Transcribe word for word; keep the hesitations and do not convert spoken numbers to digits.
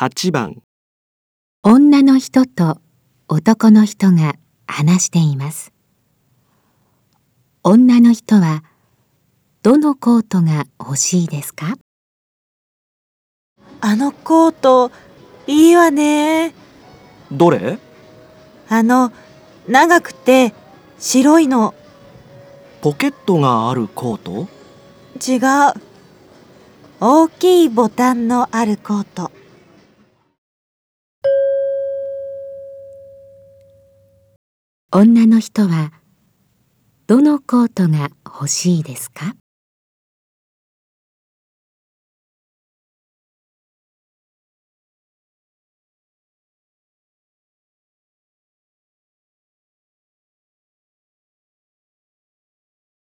はちばん。 女の人と男の人が話しています。女の人はどのコートが欲しいですか？ あのコートいいわね。 どれ？ あの長くて白いの。 ポケットがあるコート？ 違う。大きいボタンのあるコート。 女の人はどのコートが欲しいですか？